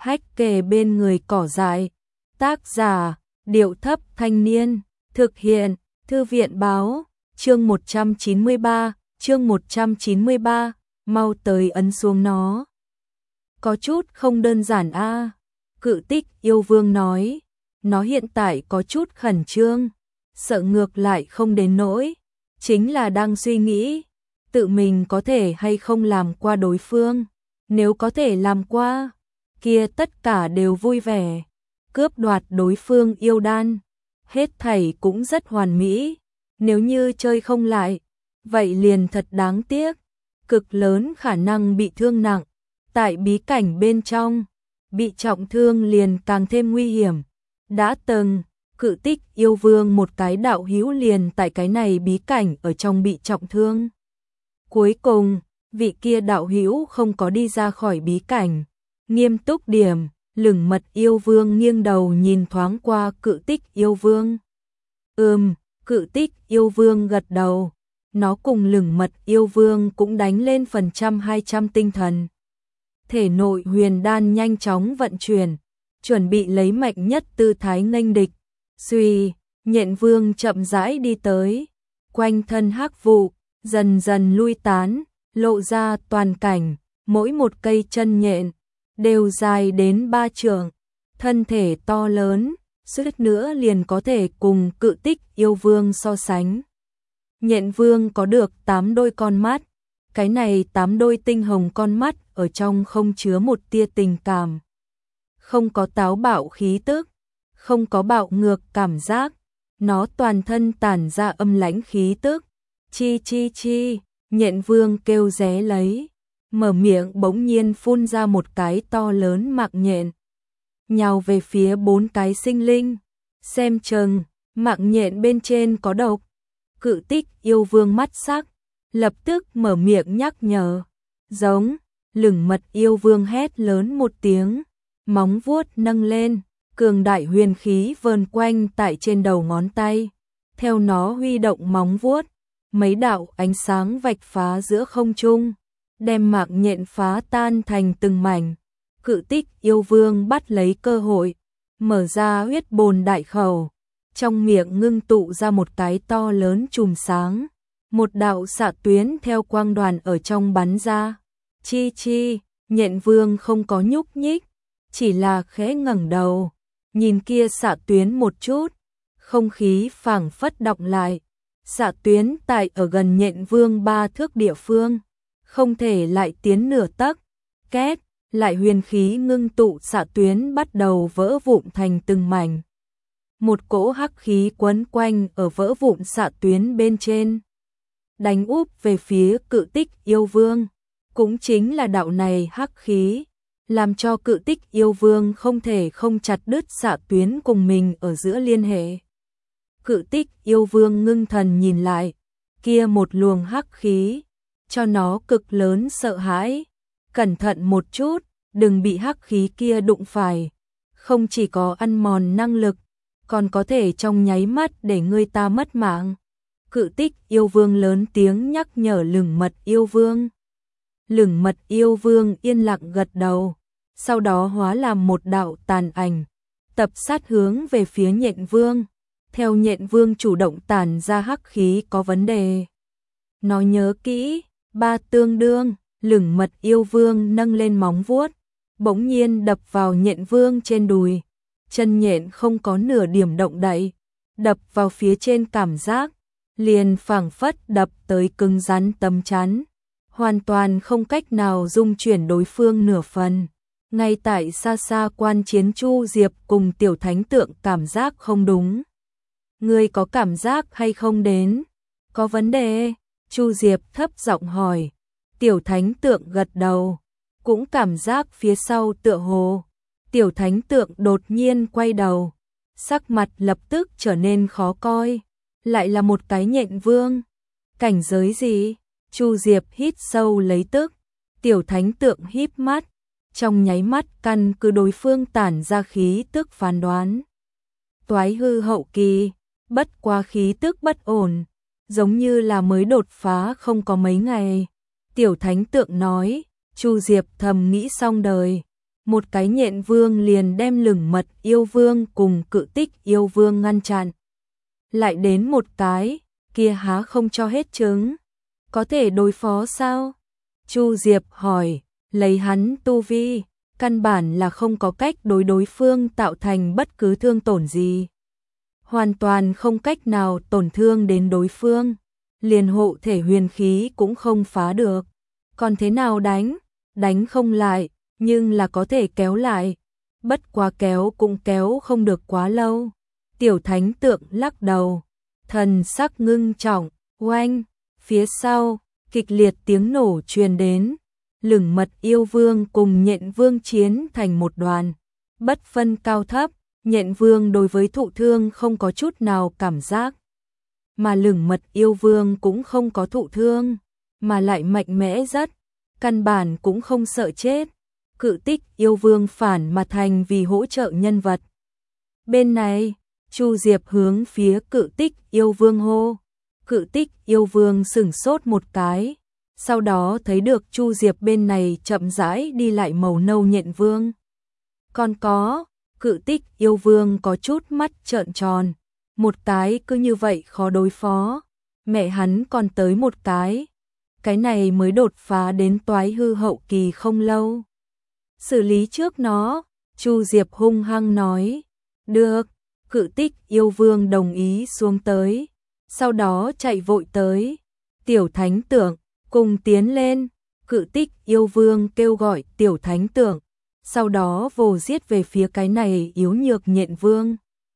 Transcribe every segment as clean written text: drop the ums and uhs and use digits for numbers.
hách kề bên người cỏ dại. Tác giả, Điệu Thấp Thanh Niên. Thực hiện, Thư viện Báo. Chương 193, mau tới ấn xuống nó. Có chút không đơn giản a. Cự Tích Yêu Vương nói. Nó hiện tại có chút khẩn trương, sợ ngược lại không đến nỗi. Chính là đang suy nghĩ, tự mình có thể hay không làm qua đối phương. Nếu có thể làm qua, kia tất cả đều vui vẻ. Cướp đoạt đối phương yêu đan, hết thảy cũng rất hoàn mỹ. Nếu như chơi không lại, vậy liền thật đáng tiếc. Cực lớn khả năng bị thương nặng. Tại bí cảnh bên trong, bị trọng thương liền càng thêm nguy hiểm. Đã từng, Cự Tích Yêu Vương một cái đạo hữu liền tại cái này bí cảnh ở trong bị trọng thương. Cuối cùng, vị kia đạo hữu không có đi ra khỏi bí cảnh. Nghiêm túc điểm, Lửng Mật Yêu Vương nghiêng đầu nhìn thoáng qua Cự Tích Yêu Vương. Cự Tích Yêu Vương gật đầu. Nó cùng Lửng Mật Yêu Vương cũng đánh lên phần trăm 200 tinh thần. Thể nội huyền đan nhanh chóng vận chuyển, chuẩn bị lấy mạnh nhất tư thái nghênh địch. Xuy, Nhện Vương chậm rãi đi tới, quanh thân hắc vụ dần dần lui tán, lộ ra toàn cảnh. Mỗi một cây chân nhện đều dài đến 3 trượng, thân thể to lớn, suýt nữa liền có thể cùng Cự Tích Yêu Vương so sánh. Nhện Vương có được 8 đôi con mắt, cái này 8 đôi tinh hồng con mắt ở trong không chứa một tia tình cảm, không có táo bạo khí tức, không có bạo ngược cảm giác, nó toàn thân tản ra âm lãnh khí tức. Chi chi chi, Nhện Vương kêu ré lấy, mở miệng bỗng nhiên phun ra một cái to lớn mạng nhện, nhào về phía 4 cái sinh linh. Xem chừng, mạng nhện bên trên có độc. Cự Tích Yêu Vương mắt sắc, lập tức mở miệng nhắc nhở. Giống, Lửng Mật Yêu Vương hét lớn một tiếng, móng vuốt nâng lên, cường đại huyền khí vờn quanh tại trên đầu ngón tay. Theo nó huy động móng vuốt, mấy đạo ánh sáng vạch phá giữa không trung, đem mạng nhện phá tan thành từng mảnh. Cự Tích Yêu Vương bắt lấy cơ hội, mở ra huyết bồn đại khẩu, trong miệng ngưng tụ ra một cái to lớn chùm sáng. Một đạo xạ tuyến theo quang đoàn ở trong bắn ra. Chi chi, Nhện Vương không có nhúc nhích, chỉ là khẽ ngẩng đầu, nhìn kia xạ tuyến một chút, không khí phảng phất đọng lại. Xạ tuyến tại ở gần Nhện Vương 3 thước địa phương, không thể lại tiến nửa tấc. Két, lại huyền khí ngưng tụ, xạ tuyến bắt đầu vỡ vụn thành từng mảnh. Một cỗ hắc khí quấn quanh ở vỡ vụn xạ tuyến bên trên, đánh úp về phía Cự Tích Yêu Vương. Cũng chính là đạo này hắc khí, làm cho Cự Tích Yêu Vương không thể không chặt đứt xạ tuyến cùng mình ở giữa liên hệ. Cự Tích Yêu Vương ngưng thần nhìn lại, kia một luồng hắc khí, cho nó cực lớn sợ hãi. Cẩn thận một chút, đừng bị hắc khí kia đụng phải, không chỉ có ăn mòn năng lực, còn có thể trong nháy mắt để người ta mất mạng. Cự Tích Yêu Vương lớn tiếng nhắc nhở Lửng Mật Yêu Vương. Lửng Mật Yêu Vương yên lặng gật đầu, sau đó hóa làm một đạo tàn ảnh, tập sát hướng về phía Nhện Vương. Theo Nhện Vương chủ động tản ra hắc khí có vấn đề. Nó nhớ kỹ, 3 tương đương. Lửng Mật Yêu Vương nâng lên móng vuốt, bỗng nhiên đập vào Nhện Vương trên đùi. Chân nhện không có nửa điểm động đậy, đập vào phía trên cảm giác liền phảng phất đập tới cứng rắn tấm chắn, hoàn toàn không cách nào dung chuyển đối phương nửa phần. Ngay tại xa xa quan chiến Chu Diệp cùng Tiểu Thánh Tượng cảm giác không đúng. Ngươi có cảm giác hay không đến? Có vấn đề? Chu Diệp thấp giọng hỏi. Tiểu Thánh Tượng gật đầu, cũng cảm giác phía sau tựa hồ. Tiểu Thánh Tượng đột nhiên quay đầu, sắc mặt lập tức trở nên khó coi. Lại là một cái Nhện Vương. Cảnh giới gì? Chu Diệp hít sâu lấy tức. Tiểu Thánh Tượng híp mắt, trong nháy mắt căn cứ đối phương tản ra khí tức phán đoán. Toái hư hậu kỳ, bất quá khí tức bất ổn, giống như là mới đột phá không có mấy ngày. Tiểu Thánh Tượng nói. Chu Diệp thầm nghĩ xong đời, một cái nhện vương liền đem Lửng Mật yêu vương cùng Cự Tích yêu vương ngăn chặn. Lại đến một cái, kia há không cho hết trứng. Có thể đối phó sao? Chu Diệp hỏi, lấy hắn tu vi, căn bản là không có cách đối phương tạo thành bất cứ thương tổn gì. Hoàn toàn không cách nào tổn thương đến đối phương, liền hộ thể huyền khí cũng không phá được. Còn thế nào đánh? Đánh không lại, nhưng là có thể kéo lại. Bất quá kéo cũng kéo không được quá lâu. Tiểu thánh tượng lắc đầu, thần sắc ngưng trọng, oanh, phía sau, kịch liệt tiếng nổ truyền đến. Lửng Mật yêu vương cùng nhện vương chiến thành một đoàn, bất phân cao thấp, nhện vương đối với thụ thương không có chút nào cảm giác. Mà Lửng Mật yêu vương cũng không có thụ thương, mà lại mạnh mẽ rất, căn bản cũng không sợ chết. Cự Tích yêu vương phản mà thành vì hỗ trợ nhân vật. Bên này, Chu Diệp hướng phía Cự Tích yêu vương hô. Cự Tích yêu vương sửng sốt một cái, sau đó thấy được Chu Diệp bên này chậm rãi đi lại màu nâu nhện vương. Còn có, Cự Tích yêu vương có chút mắt trợn tròn, một cái cứ như vậy khó đối phó, mẹ hắn còn tới một cái này mới đột phá đến toái hư hậu kỳ không lâu. Xử lý trước nó, Chu Diệp hung hăng nói, được. Cự Tích yêu vương đồng ý xuống tới, sau đó chạy vội tới. Tiểu thánh tượng, cùng tiến lên. Cự Tích yêu vương kêu gọi tiểu thánh tượng, sau đó vồ giết về phía cái này yếu nhược nhện vương.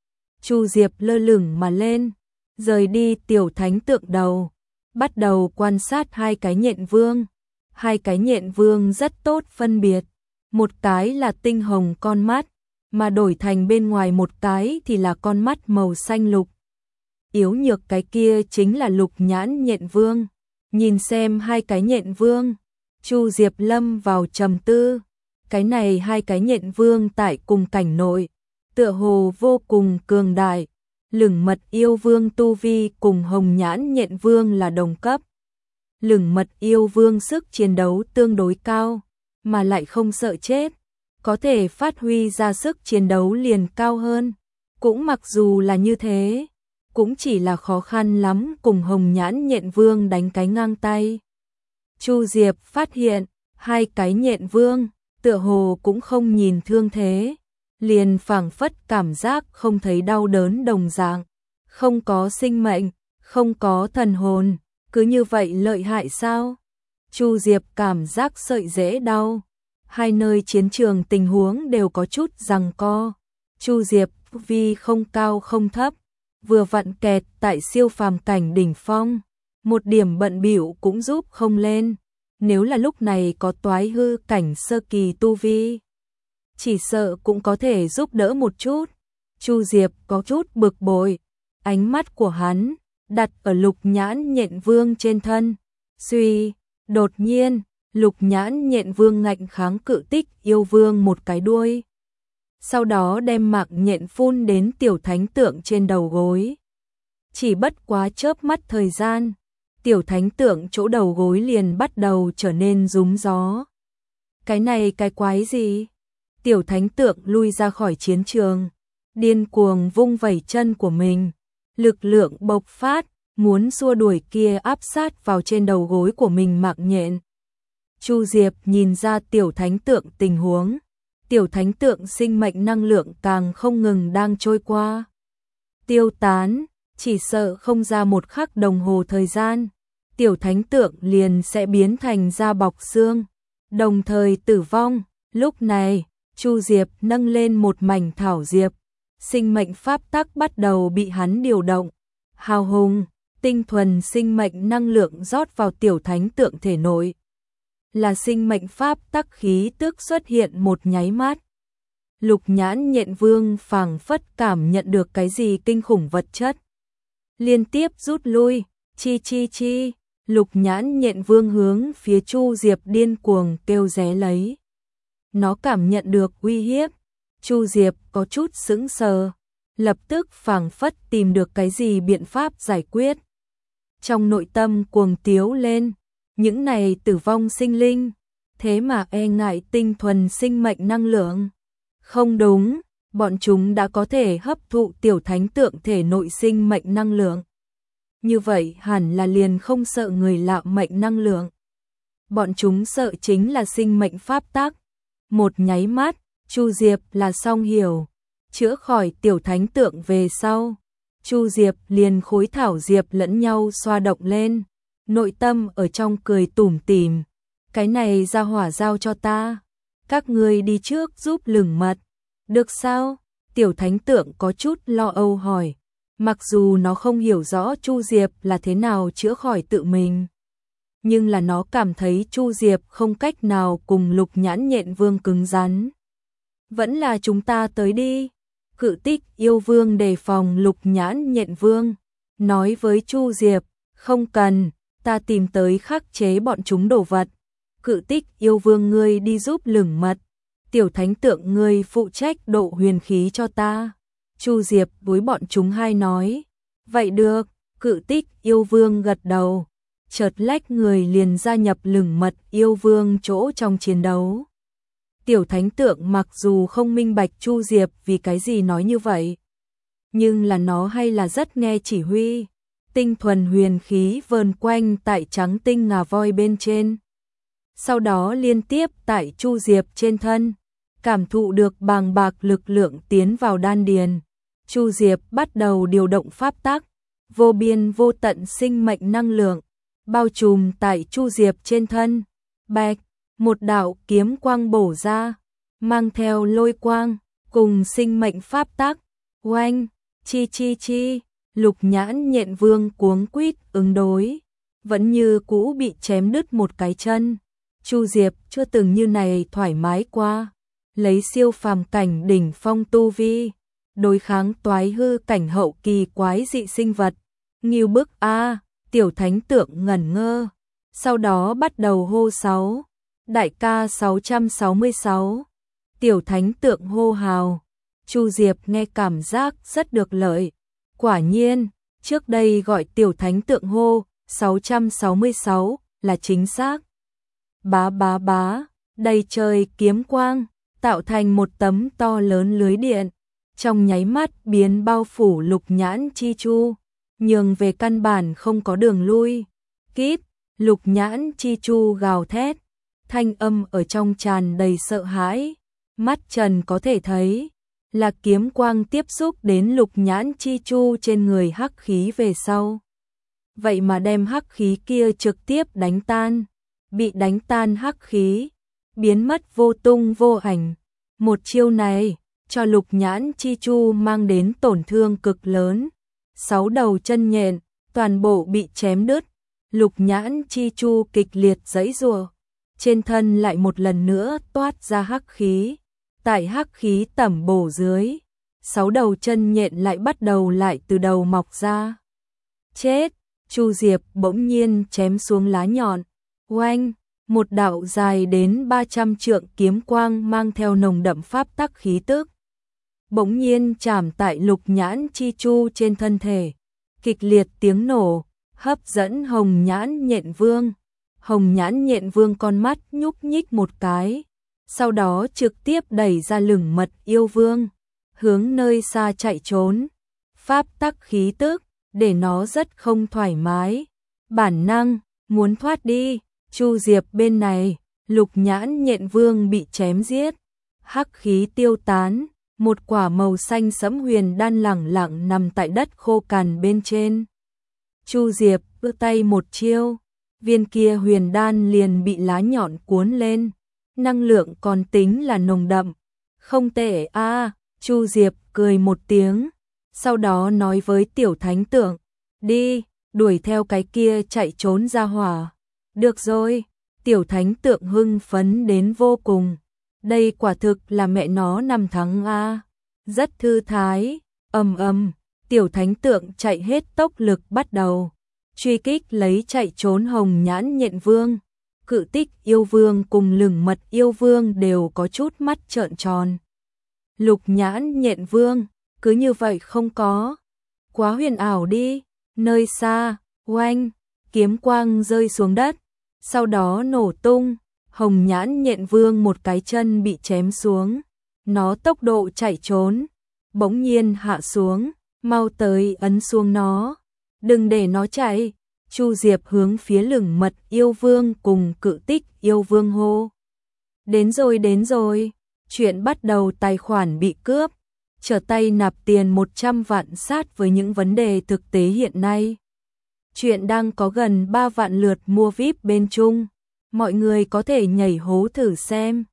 Chu Diệp lơ lửng mà lên, rời đi tiểu thánh tượng đầu, bắt đầu quan sát hai cái nhện vương. Hai cái nhện vương rất tốt phân biệt, một cái là tinh hồng con mắt, mà đổi thành bên ngoài một cái thì là con mắt màu xanh lục. Yếu nhược cái kia chính là lục nhãn nhện vương. Nhìn xem hai cái nhện vương, Chu Diệp lâm vào trầm tư. Cái này hai cái nhện vương tại cùng cảnh nội, tựa hồ vô cùng cường đại. Lửng Mật yêu vương tu vi cùng hồng nhãn nhện vương là đồng cấp. Lửng Mật yêu vương sức chiến đấu tương đối cao, mà lại không sợ chết, có thể phát huy ra sức chiến đấu liền cao hơn. Cũng mặc dù là như thế, cũng chỉ là khó khăn lắm cùng hồng nhãn nhện vương đánh cái ngang tay. Chu Diệp phát hiện, hai cái nhện vương, tựa hồ cũng không nhìn thương thế, liền phảng phất cảm giác không thấy đau đớn đồng dạng, không có sinh mệnh, không có thần hồn, cứ như vậy lợi hại sao? Chu Diệp cảm giác sợi rễ đau. Hai nơi chiến trường tình huống đều có chút giằng co. Chu Diệp vì không cao không thấp, vừa vặn kẹt tại siêu phàm cảnh đỉnh phong, một điểm bận bịu cũng giúp không lên. Nếu là lúc này có toái hư cảnh sơ kỳ tu vi, chỉ sợ cũng có thể giúp đỡ một chút. Chu Diệp có chút bực bội, ánh mắt của hắn đặt ở lục nhãn nhện vương trên thân. Suy, đột nhiên, lục nhãn nhện vương ngạnh kháng Cự Tích yêu vương một cái đuôi. Sau đó đem mạc nhện phun đến tiểu thánh tượng trên đầu gối. Chỉ bất quá chớp mắt thời gian, tiểu thánh tượng chỗ đầu gối liền bắt đầu trở nên rúm gió. Cái này cái quái gì? Tiểu thánh tượng lui ra khỏi chiến trường, điên cuồng vung vẩy chân của mình, lực lượng bộc phát, muốn xua đuổi kia áp sát vào trên đầu gối của mình mạc nhện. Chu Diệp nhìn ra tiểu thánh tượng tình huống, tiểu thánh tượng sinh mệnh năng lượng càng không ngừng đang trôi qua. Tiêu tán, chỉ sợ không ra một khắc đồng hồ thời gian, tiểu thánh tượng liền sẽ biến thành da bọc xương, đồng thời tử vong. Lúc này, Chu Diệp nâng lên một mảnh thảo diệp, sinh mệnh pháp tắc bắt đầu bị hắn điều động. Hào hùng, tinh thuần sinh mệnh năng lượng rót vào tiểu thánh tượng thể nội. Là sinh mệnh pháp tắc khí tức xuất hiện một nháy mắt. Lục nhãn nhện vương phảng phất cảm nhận được cái gì kinh khủng vật chất. Liên tiếp rút lui, chi chi chi, lục nhãn nhện vương hướng phía Chu Diệp điên cuồng kêu ré lấy. Nó cảm nhận được uy hiếp, Chu Diệp có chút sững sờ, lập tức phảng phất tìm được cái gì biện pháp giải quyết. Trong nội tâm cuồng tiếu lên, những này tử vong sinh linh, thế mà e ngại tinh thuần sinh mệnh năng lượng. Không đúng, bọn chúng đã có thể hấp thụ tiểu thánh tượng thể nội sinh mệnh năng lượng. Như vậy hẳn là liền không sợ người lạ mệnh năng lượng. Bọn chúng sợ chính là sinh mệnh pháp tắc. Một nháy mắt, Chu Diệp là xong hiểu. Chữa khỏi tiểu thánh tượng về sau, Chu Diệp liền khối thảo diệp lẫn nhau xoa động lên, nội tâm ở trong cười tủm tỉm. Cái này ra hỏa giao cho ta, các ngươi đi trước giúp lửng mật. Được sao? Tiểu thánh tượng có chút lo âu hỏi. Mặc dù nó không hiểu rõ Chu Diệp là thế nào chữa khỏi tự mình, nhưng là nó cảm thấy Chu Diệp không cách nào cùng Lục Nhãn Nhện Vương cứng rắn. Vẫn là chúng ta tới đi. Cự Tích yêu vương đề phòng Lục Nhãn Nhện Vương, nói với Chu Diệp, không cần, ta tìm tới khắc chế bọn chúng đồ vật. Cự Tích yêu vương ngươi đi giúp lửng mật, tiểu thánh tượng ngươi phụ trách độ huyền khí cho ta. Chu Diệp với bọn chúng hai nói, vậy được. Cự Tích yêu vương gật đầu, chợt lách người liền gia nhập lửng mật yêu vương chỗ trong chiến đấu. Tiểu thánh tượng mặc dù không minh bạch Chu Diệp vì cái gì nói như vậy, nhưng là nó hay là rất nghe chỉ huy. Tinh thuần huyền khí vờn quanh tại trắng tinh ngà voi bên trên, sau đó liên tiếp tại Chu Diệp trên thân, cảm thụ được bàng bạc lực lượng tiến vào đan điền. Chu Diệp bắt đầu điều động pháp tắc, vô biên vô tận sinh mệnh năng lượng bao trùm tại Chu Diệp trên thân. Bạch, một đạo kiếm quang bổ ra, mang theo lôi quang cùng sinh mệnh pháp tắc. Oanh, chi chi chi, Lục Nhãn Nhện Vương cuống quýt ứng đối, vẫn như cũ bị chém đứt một cái chân. Chu Diệp chưa từng như này thoải mái qua, lấy siêu phàm cảnh đỉnh phong tu vi, đối kháng toái hư cảnh hậu kỳ quái dị sinh vật. Ngưu bức a, tiểu thánh tượng ngẩn ngơ, sau đó bắt đầu hô sáu. Đại ca 666, tiểu thánh tượng hô hào. Chu Diệp nghe cảm giác rất được lợi. Quả nhiên, trước đây gọi tiểu thánh tượng hô 666 là chính xác. Bá bá bá, đầy trời kiếm quang, tạo thành một tấm to lớn lưới điện, trong nháy mắt biến bao phủ Lục Nhãn Chi Chu, nhường về căn bản không có đường lui. Kíp, Lục Nhãn Chi Chu gào thét, thanh âm ở trong tràn đầy sợ hãi, mắt Trần có thể thấy là kiếm quang tiếp xúc đến Lục Nhãn Chi Chu trên người hắc khí về sau. Vậy mà đem hắc khí kia trực tiếp đánh tan, bị đánh tan hắc khí, biến mất vô tung vô ảnh. Một chiêu này cho Lục Nhãn Chi Chu mang đến tổn thương cực lớn. 6 đầu chân nhện toàn bộ bị chém đứt, Lục Nhãn Chi Chu kịch liệt giãy giụa, trên thân lại một lần nữa toát ra hắc khí. Tại hắc khí tẩm bổ dưới, 6 đầu chân nhện lại bắt đầu lại từ đầu mọc ra. Chết, Chu Diệp bỗng nhiên chém xuống lá nhọn. Oanh, một đạo dài đến 300 trượng kiếm quang mang theo nồng đậm pháp tắc khí tức, bỗng nhiên chạm tại Lục Nhãn Chi Chu trên thân thể. Kịch liệt tiếng nổ hấp dẫn Hồng Nhãn Nhện Vương. Hồng Nhãn Nhện Vương con mắt nhúc nhích một cái, sau đó trực tiếp đẩy ra lửng mật yêu vương, hướng nơi xa chạy trốn. Pháp tắc khí tức để nó rất không thoải mái, bản năng muốn thoát đi. Chu Diệp bên này, Lục Nhãn Nhện Vương bị chém giết, hắc khí tiêu tán, một quả màu xanh sẫm huyền đan lẳng lặng nằm tại đất khô cằn bên trên. Chu Diệp đưa tay một chiêu, viên kia huyền đan liền bị lá nhọn cuốn lên, năng lượng còn tính là nồng đậm. Không tệ a, Chu Diệp cười một tiếng, sau đó nói với tiểu thánh tượng, đi, đuổi theo cái kia chạy trốn ra hỏa. Được rồi, tiểu thánh tượng hưng phấn đến vô cùng. Đây quả thực là mẹ nó nằm thắng a, rất thư thái. Tiểu thánh tượng chạy hết tốc lực bắt đầu truy kích lấy chạy trốn Hồng Nhãn Nhện Vương. Cự Tích yêu vương cùng lửng mật yêu vương đều có chút mắt trợn tròn. Lục Nhãn Nhện Vương cứ như vậy không có, quá huyền ảo đi. Nơi xa, oanh, kiếm quang rơi xuống đất, sau đó nổ tung, Hồng Nhãn Nhện Vương một cái chân bị chém xuống, nó tốc độ chạy trốn, bỗng nhiên hạ xuống, mau tới ấn xuống nó, đừng để nó chạy. Chu Diệp hướng phía Lửng Mật Yêu Vương cùng Cự Tích Yêu Vương hô. Đến rồi, chuyện bắt đầu tài khoản bị cướp, trở tay nạp tiền 100 vạn sát với những vấn đề thực tế hiện nay. Chuyện đang có gần 3 vạn lượt mua VIP bên Trung, mọi người có thể nhảy hố thử xem.